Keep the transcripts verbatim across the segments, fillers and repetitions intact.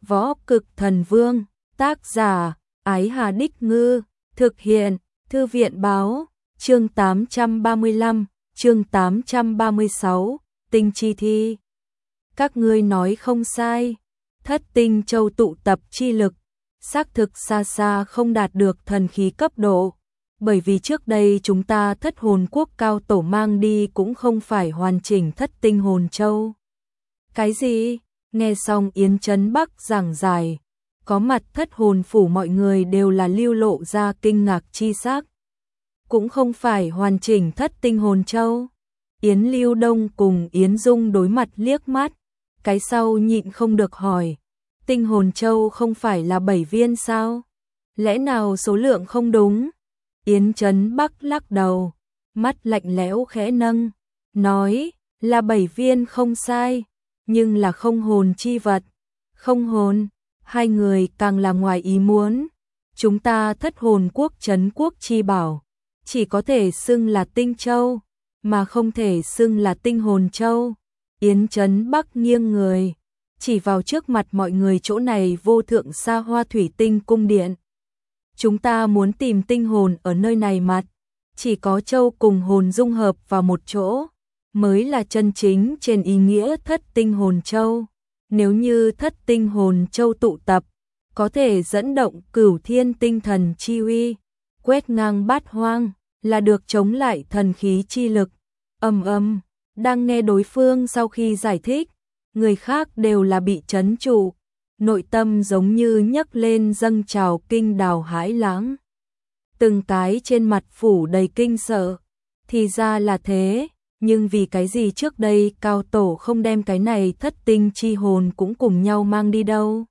Võ Cực Thần Vương, tác giả, Ái Hà Đích Ngư, thực hiện, Thư viện Báo, chương tám trăm ba mươi lăm, chương tám trăm ba mươi sáu, Tinh Chi Thi. Các ngươi nói không sai, Thất Tinh Châu tụ tập chi lực, xác thực xa xa không đạt được thần khí cấp độ, bởi vì trước đây chúng ta Thất Hồn Quốc cao tổ mang đi cũng không phải hoàn chỉnh Thất Tinh Hồn Châu. Cái gì? Nghe xong Yến Trấn Bắc giảng giải, có mặt Thất Hồn Phủ mọi người đều là lưu lộ ra kinh ngạc chi sắc. Cũng không phải hoàn chỉnh Thất Tinh Hồn Châu. Yến Lưu Đông cùng Yến Dung đối mặt liếc mắt, cái sau nhịn không được hỏi, Tinh Hồn Châu không phải là bảy viên sao? Lẽ nào số lượng không đúng? Yến Trấn Bắc lắc đầu, mắt lạnh lẽo khẽ nâng, nói là bảy viên không sai, nhưng là không hồn chi vật. Không hồn, hai người càng là ngoài ý muốn. Chúng ta Thất Hồn Quốc trấn quốc chi bảo, chỉ có thể xưng là Tinh Châu, mà không thể xưng là Tinh Hồn Châu. Yến Trấn Bắc nghiêng người, chỉ vào trước mặt mọi người chỗ này vô thượng xa hoa thủy tinh cung điện. Chúng ta muốn tìm tinh hồn ở nơi này mặt, chỉ có châu cùng hồn dung hợp vào một chỗ, mới là chân chính trên ý nghĩa Thất Tinh Hồn Châu. Nếu như Thất Tinh Hồn Châu tụ tập, có thể dẫn động cửu thiên tinh thần chi uy, quét ngang bát hoang, là được chống lại thần khí chi lực. Ầm ầm, đang nghe đối phương sau khi giải thích, người khác đều là bị trấn trụ, nội tâm giống như nhấc lên dâng trào kinh đào hãi lãng. Từng cái trên mặt phủ đầy kinh sợ, thì ra là thế, nhưng vì cái gì trước đây cao tổ không đem cái này thất tinh chi hồn cũng cùng nhau mang đi đâu?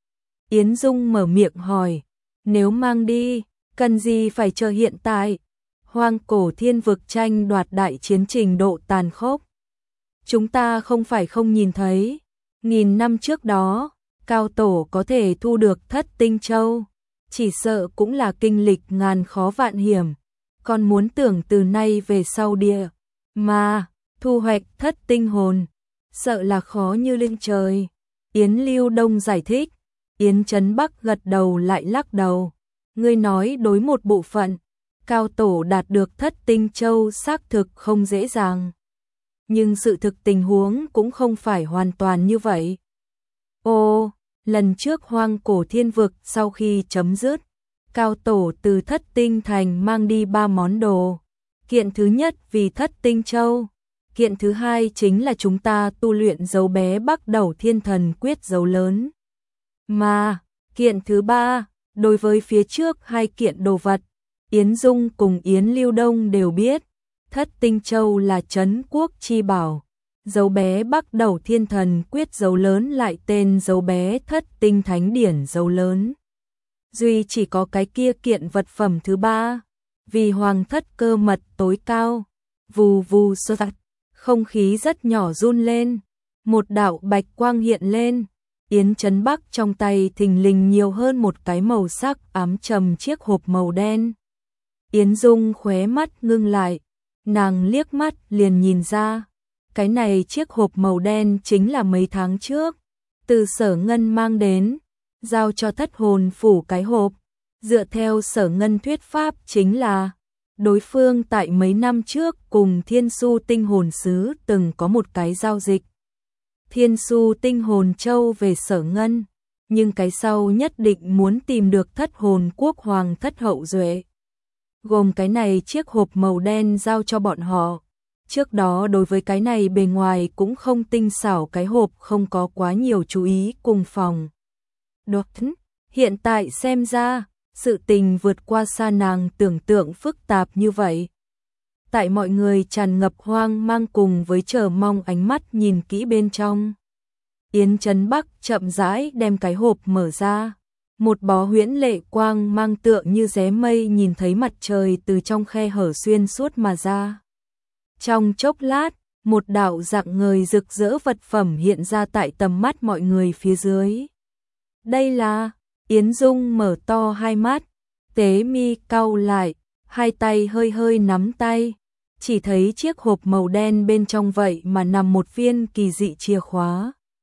Yến Dung mở miệng hỏi, nếu mang đi, cần gì phải chờ hiện tại? Hoang cổ thiên vực tranh đoạt đại chiến trình độ tàn khốc. Chúng ta không phải không nhìn thấy, nghìn năm trước đó, cao tổ có thể thu được Thất Tinh Châu, chỉ sợ cũng là kinh lịch ngàn khó vạn hiểm, còn muốn tưởng từ nay về sau địa, mà, thu hoạch Thất Tinh Hồn, sợ là khó như lên trời. Yến Lưu Đông giải thích, Yến Trấn Bắc gật đầu lại lắc đầu, ngươi nói đối một bộ phận, cao tổ đạt được Thất Tinh Châu xác thực không dễ dàng. Nhưng sự thực tình huống cũng không phải hoàn toàn như vậy. Ô, lần trước hoang cổ thiên vực sau khi chấm dứt, cao tổ từ Thất Tinh Thành mang đi ba món đồ. Kiện thứ nhất vì Thất Tinh Châu, kiện thứ hai chính là chúng ta tu luyện dấu bé Bắc Đầu Thiên Thần Quyết dấu lớn. Mà, kiện thứ ba, đối với phía trước hai kiện đồ vật, Yến Dung cùng Yến Lưu Đông đều biết, Thất Tinh Châu là trấn quốc chi bảo, dấu bé Bắc Đầu Thiên Thần Quyết dấu lớn lại tên dấu bé Thất Tinh Thánh Điển dấu lớn. Duy chỉ có cái kia kiện vật phẩm thứ ba, vì hoàng thất cơ mật tối cao, vù vù sơ tạc, không khí rất nhỏ run lên, một đạo bạch quang hiện lên, Yến Trấn Bắc trong tay thình lình nhiều hơn một cái màu sắc ám trầm chiếc hộp màu đen. Yến Dung khóe mắt ngưng lại, nàng liếc mắt liền nhìn ra, cái này chiếc hộp màu đen chính là mấy tháng trước, từ Sở Ngân mang đến, giao cho Thất Hồn Phủ cái hộp, dựa theo Sở Ngân thuyết pháp chính là, đối phương tại mấy năm trước cùng Thiên Su Tinh Hồn Sứ từng có một cái giao dịch. Thiên Su Tinh Hồn Châu về Sở Ngân, nhưng cái sau nhất định muốn tìm được Thất Hồn Quốc Hoàng thất hậu duệ. Gồm cái này chiếc hộp màu đen giao cho bọn họ. Trước đó đối với cái này bề ngoài cũng không tinh xảo cái hộp không có quá nhiều chú ý cùng phòng. Đột hiện tại xem ra, sự tình vượt qua xa nàng tưởng tượng phức tạp như vậy. Tại mọi người tràn ngập hoang mang cùng với chờ mong ánh mắt nhìn kỹ bên trong. Yến Trấn Bắc chậm rãi đem cái hộp mở ra. Một bó huyễn lệ quang mang tựa như ré mây nhìn thấy mặt trời từ trong khe hở xuyên suốt mà ra. Trong chốc lát, một đạo rạng ngời rực rỡ vật phẩm hiện ra tại tầm mắt mọi người phía dưới. Đây là, Yến Dung mở to hai mắt, tế mi cau lại, hai tay hơi hơi nắm tay, chỉ thấy chiếc hộp màu đen bên trong vậy mà nằm một viên kỳ dị chìa khóa.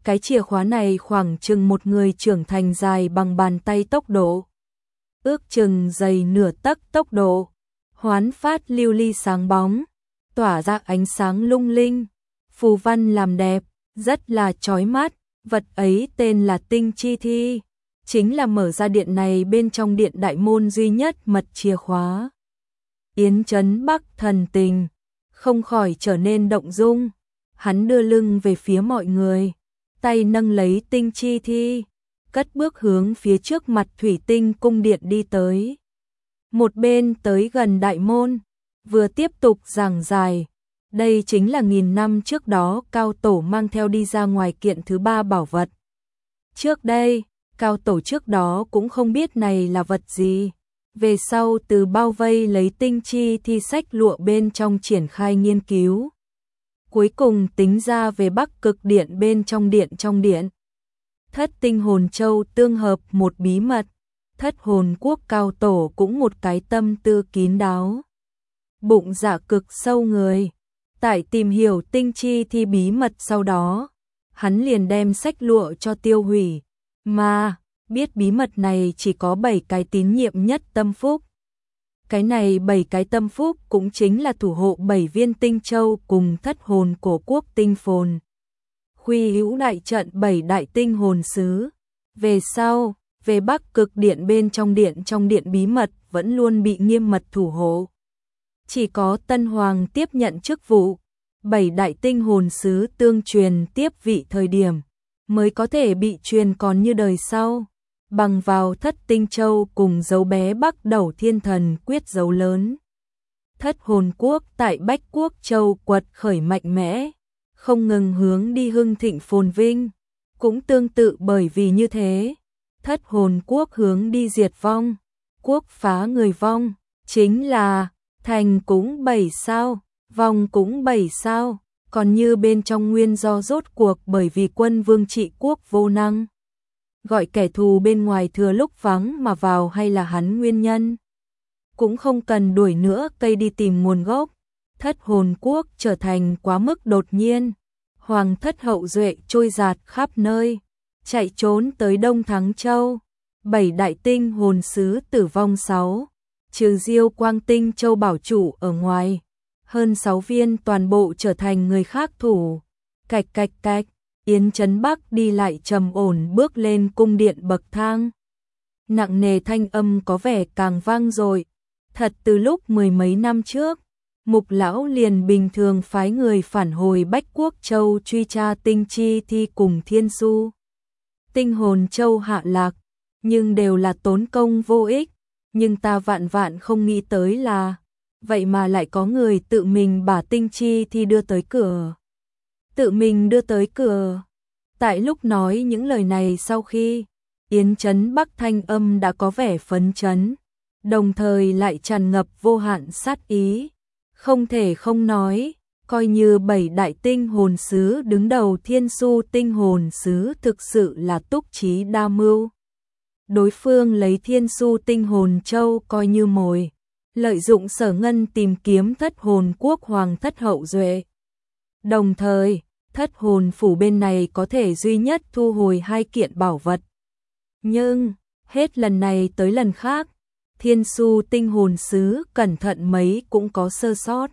Cái chìa khóa này khoảng chừng một người trưởng thành dài bằng bàn tay tốc độ. Ước chừng dày nửa tấc tốc độ. Hoán phát lưu ly sáng bóng, tỏa ra ánh sáng lung linh. Phù văn làm đẹp, rất là chói mắt. Vật ấy tên là tinh chi thi. Chính là mở ra điện này bên trong điện đại môn duy nhất mật chìa khóa. Yến Chấn Bắc thần tình, không khỏi trở nên động dung. Hắn đưa lưng về phía mọi người, tay nâng lấy tinh chi thi, cất bước hướng phía trước mặt thủy tinh cung điện đi tới. Một bên tới gần đại môn, vừa tiếp tục giảng giải. Đây chính là nghìn năm trước đó Cao Tổ mang theo đi ra ngoài kiện thứ ba bảo vật. Trước đây, Cao Tổ trước đó cũng không biết này là vật gì. Về sau từ bao vây lấy tinh chi thi sách lụa bên trong triển khai nghiên cứu. Cuối cùng tính ra về Bắc Cực Điện bên trong điện trong điện. Thất tinh hồn châu tương hợp một bí mật. Thất hồn quốc Cao Tổ cũng một cái tâm tư kín đáo. Bụng dạ cực sâu người. Tại tìm hiểu tinh chi thi bí mật sau đó, hắn liền đem sách lụa cho tiêu hủy. Mà, biết bí mật này chỉ có bảy cái tín nhiệm nhất tâm phúc. Cái này bảy cái tâm phúc cũng chính là thủ hộ bảy viên tinh châu cùng thất hồn cổ quốc tinh phồn. Khuy hữu đại trận bảy đại tinh hồn sứ. Về sau, về Bắc Cực Điện bên trong điện trong điện bí mật vẫn luôn bị nghiêm mật thủ hộ. Chỉ có Tân Hoàng tiếp nhận chức vụ, bảy đại tinh hồn sứ tương truyền tiếp vị thời điểm, mới có thể bị truyền còn như đời sau. Bằng vào thất tinh châu cùng dấu bé Bắc Đầu Thiên Thần quyết dấu lớn. Thất hồn quốc tại Bách Quốc Châu quật khởi mạnh mẽ, không ngừng hướng đi hưng thịnh phồn vinh. Cũng tương tự bởi vì như thế, thất hồn quốc hướng đi diệt vong, quốc phá người vong, chính là thành cũng bảy sao, vong cũng bảy sao, còn như bên trong nguyên do rốt cuộc bởi vì quân vương trị quốc vô năng. Gọi kẻ thù bên ngoài thừa lúc vắng mà vào hay là hắn nguyên nhân. Cũng không cần đuổi nữa cây đi tìm nguồn gốc. Thất hồn quốc trở thành quá mức đột nhiên. Hoàng thất hậu duệ trôi giạt khắp nơi. Chạy trốn tới Đông Thắng Châu. Bảy đại tinh hồn sứ tử vong sáu. Trừ Diêu Quang Tinh Châu bảo chủ ở ngoài. Hơn sáu viên toàn bộ trở thành người khác thủ. Cạch cạch cạch. Yến Chấn Bắc đi lại trầm ổn bước lên cung điện bậc thang. Nặng nề thanh âm có vẻ càng vang dội. Thật từ lúc mười mấy năm trước, Mục lão liền bình thường phái người phản hồi Bách Quốc Châu truy tra tinh chi thi cùng Thiên Su. Tinh hồn châu hạ lạc, nhưng đều là tốn công vô ích, nhưng ta vạn vạn không nghĩ tới là vậy mà lại có người tự mình bả tinh chi thi đưa tới cửa. Tự mình đưa tới cửa. Tại lúc nói những lời này sau khi, Yến Chấn Bắc thanh âm đã có vẻ phấn chấn, đồng thời lại tràn ngập vô hạn sát ý. Không thể không nói, coi như bảy đại tinh hồn sứ đứng đầu Thiên Su tinh hồn sứ thực sự là túc trí đa mưu. Đối phương lấy Thiên Su tinh hồn châu coi như mồi, lợi dụng Sở Ngân tìm kiếm thất hồn quốc hoàng thất hậu duệ. Đồng thời, thất hồn phủ bên này có thể duy nhất thu hồi hai kiện bảo vật. Nhưng, hết lần này tới lần khác, Thiên Su tinh hồn sứ cẩn thận mấy cũng có sơ sót.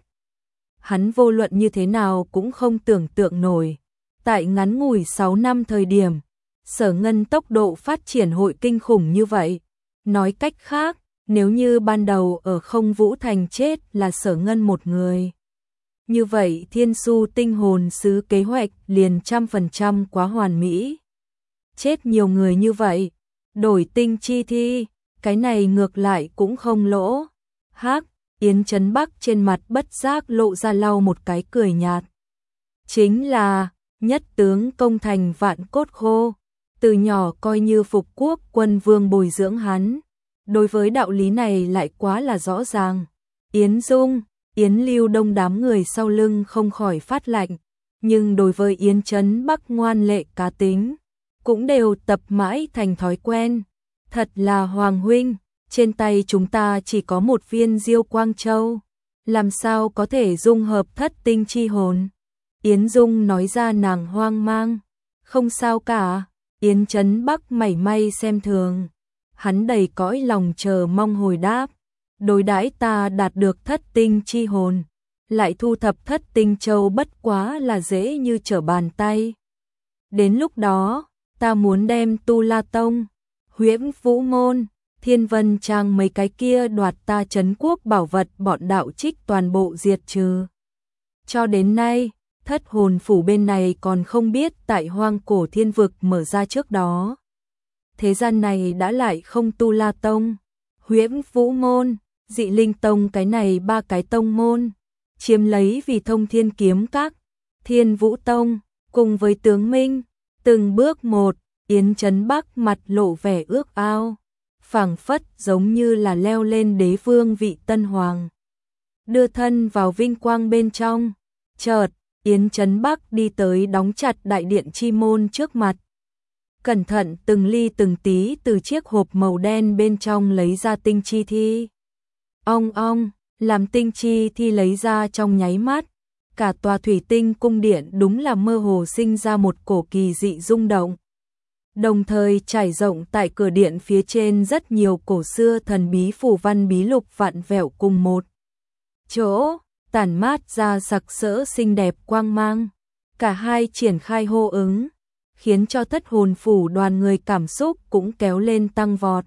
Hắn vô luận như thế nào cũng không tưởng tượng nổi. Tại ngắn ngủi sáu năm thời điểm, Sở Ngân tốc độ phát triển hội kinh khủng như vậy. Nói cách khác, nếu như ban đầu ở Không Vũ Thành chết là Sở Ngân một người, như vậy Thiên Su tinh hồn sứ kế hoạch liền trăm phần trăm quá hoàn mỹ. Chết nhiều người như vậy, đổi tinh chi thi, cái này ngược lại cũng không lỗ. Hắc, Yến Chấn Bắc trên mặt bất giác lộ ra lau một cái cười nhạt. Chính là, nhất tướng công thành vạn cốt khô, từ nhỏ coi như phục quốc quân vương bồi dưỡng hắn. Đối với đạo lý này lại quá là rõ ràng. Yến Dung, Yến Lưu Đông đám người sau lưng không khỏi phát lạnh, nhưng đối với Yến Chấn Bắc ngoan lệ cá tính, cũng đều tập mãi thành thói quen. Thật là Hoàng huynh, trên tay chúng ta chỉ có một viên Diêu Quang Châu, làm sao có thể dung hợp thất tinh chi hồn? Yến Dung nói ra nàng hoang mang, Không sao cả, Yến Chấn Bắc mảy may xem thường. Hắn đầy cõi lòng chờ mong hồi đáp. Đối đãi ta đạt được thất tinh chi hồn, lại thu thập thất tinh châu bất quá là dễ như trở bàn tay. Đến lúc đó, ta muốn đem Tu La Tông, Huyễn Vũ Môn, Thiên Vân Trang mấy cái kia đoạt ta trấn quốc bảo vật bọn đạo trích toàn bộ diệt trừ. Cho đến nay, thất hồn phủ bên này còn không biết tại hoang cổ thiên vực mở ra trước đó. Thế gian này đã lại không Tu La Tông, Huyễn Vũ Môn, Dị Linh Tông cái này ba cái tông môn, chiếm lấy vì Thông Thiên Kiếm Các, Thiên Vũ Tông, cùng với tướng Minh, từng bước một, Yến Chấn Bắc mặt lộ vẻ ước ao, phảng phất giống như là leo lên đế vương vị tân hoàng. Đưa thân vào vinh quang bên trong, chợt, Yến Chấn Bắc đi tới đóng chặt đại điện chi môn trước mặt. Cẩn thận từng ly từng tí từ chiếc hộp màu đen bên trong lấy ra tinh chi thi. Ong ong, làm tinh chi thi lấy ra trong nháy mắt, cả tòa thủy tinh cung điện đúng là mơ hồ sinh ra một cổ kỳ dị rung động. Đồng thời trải rộng tại cửa điện phía trên rất nhiều cổ xưa thần bí phù văn bí lục vặn vẹo cùng một chỗ, tản mát ra sặc sỡ xinh đẹp quang mang. Cả hai triển khai hô ứng, khiến cho thất hồn phủ đoàn người cảm xúc cũng kéo lên tăng vọt.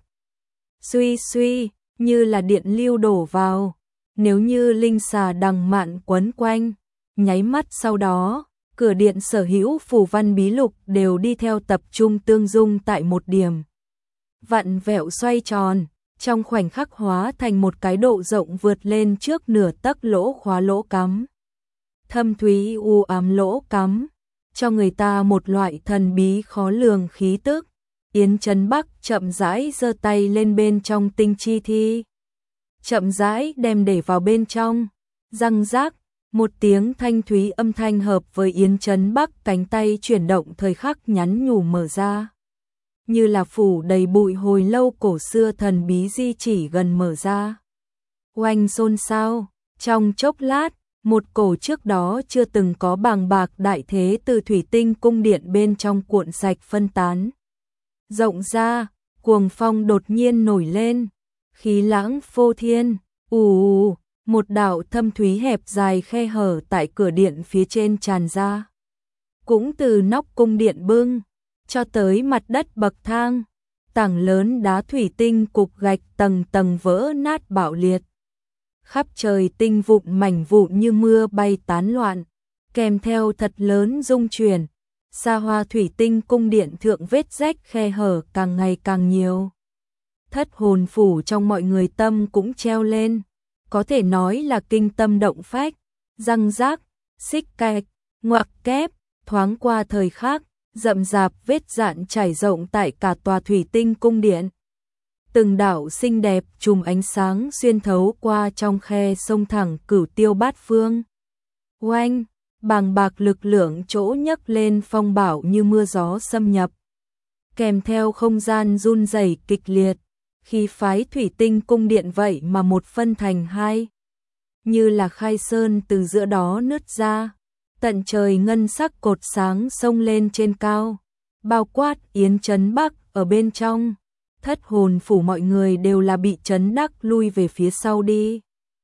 Suy suy, như là điện lưu đổ vào, nếu như linh xà đằng mạn quấn quanh, nháy mắt sau đó, cửa điện sở hữu phù văn bí lục đều đi theo tập trung tương dung tại một điểm. Vặn vẹo xoay tròn, trong khoảnh khắc hóa thành một cái độ rộng vượt lên trước nửa tấc lỗ khóa lỗ cắm. Thâm thúy u ám lỗ cắm, cho người ta một loại thần bí khó lường khí tức. Yến Chấn Bắc chậm rãi giơ tay lên bên trong tinh chi thi. Chậm rãi đem để vào bên trong, răng rác, một tiếng thanh thúy âm thanh hợp với Yến Chấn Bắc cánh tay chuyển động thời khắc nhắn nhủ mở ra. Như là phủ đầy bụi hồi lâu cổ xưa thần bí di chỉ gần mở ra. Oanh xôn xao, trong chốc lát, một cổ trước đó chưa từng có bàng bạc đại thế từ thủy tinh cung điện bên trong cuộn sạch phân tán. Rộng ra, cuồng phong đột nhiên nổi lên, khí lãng phô thiên, ù ù, một đạo thâm thúy hẹp dài khe hở tại cửa điện phía trên tràn ra. Cũng từ nóc cung điện bưng, cho tới mặt đất bậc thang, tảng lớn đá thủy tinh cục gạch tầng tầng vỡ nát bạo liệt. Khắp trời tinh vụn mảnh vụn như mưa bay tán loạn, kèm theo thật lớn rung chuyển. Xa hoa thủy tinh cung điện thượng vết rách khe hở càng ngày càng nhiều. Thất hồn phủ trong mọi người tâm cũng treo lên, có thể nói là kinh tâm động phách, răng rác, xích cạch, ngoặc kép, thoáng qua thời khắc, rậm rạp vết dạn trải rộng tại cả tòa thủy tinh cung điện. Từng đạo xinh đẹp chùm ánh sáng xuyên thấu qua trong khe sông thẳng cửu tiêu bát phương. Oanh! Bàng bạc lực lượng chỗ nhấc lên phong bão như mưa gió xâm nhập, kèm theo không gian run rẩy kịch liệt, khi phái thủy tinh cung điện vậy mà một phân thành hai, như là khai sơn từ giữa đó nứt ra, tận trời ngân sắc cột sáng xông lên trên cao, bao quát Yến Chấn Bắc ở bên trong. Thất hồn phủ mọi người đều là bị chấn đắc lui về phía sau đi.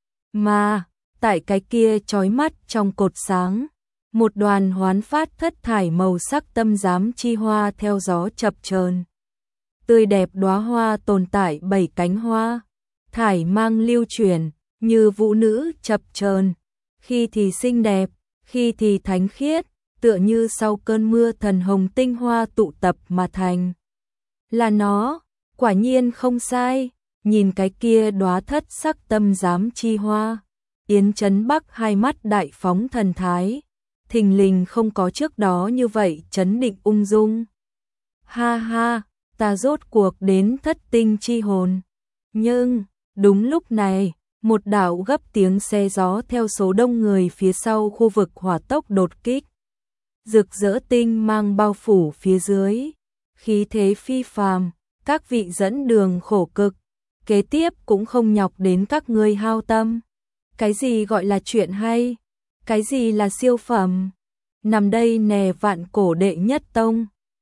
Mà tại cái kia chói mắt trong cột sáng, một đoàn hoán phát thất thải màu sắc tâm giám chi hoa theo gió chập chờn. Tươi đẹp đóa hoa tồn tại bảy cánh hoa, thải mang lưu chuyển, như vũ nữ chập chờn, khi thì xinh đẹp, khi thì thánh khiết, tựa như sau cơn mưa thần hồng tinh hoa tụ tập mà thành. Là nó, quả nhiên không sai, nhìn cái kia đóa thất sắc tâm giám chi hoa. Yến Chấn Bắc hai mắt đại phóng thần thái, thình lình không có trước đó như vậy chấn định ung dung. Ha ha, ta rốt cuộc đến thất tinh chi hồn. Nhưng, đúng lúc này, một đạo gấp tiếng xe gió theo số đông người phía sau khu vực hỏa tốc đột kích. Rực rỡ tinh mang bao phủ phía dưới, khí thế phi phàm, các vị dẫn đường khổ cực, kế tiếp cũng không nhọc đến các ngươi hao tâm. Cái gì gọi là chuyện hay? Cái gì là siêu phẩm? nằm đây nè vạn cổ đệ nhất tông.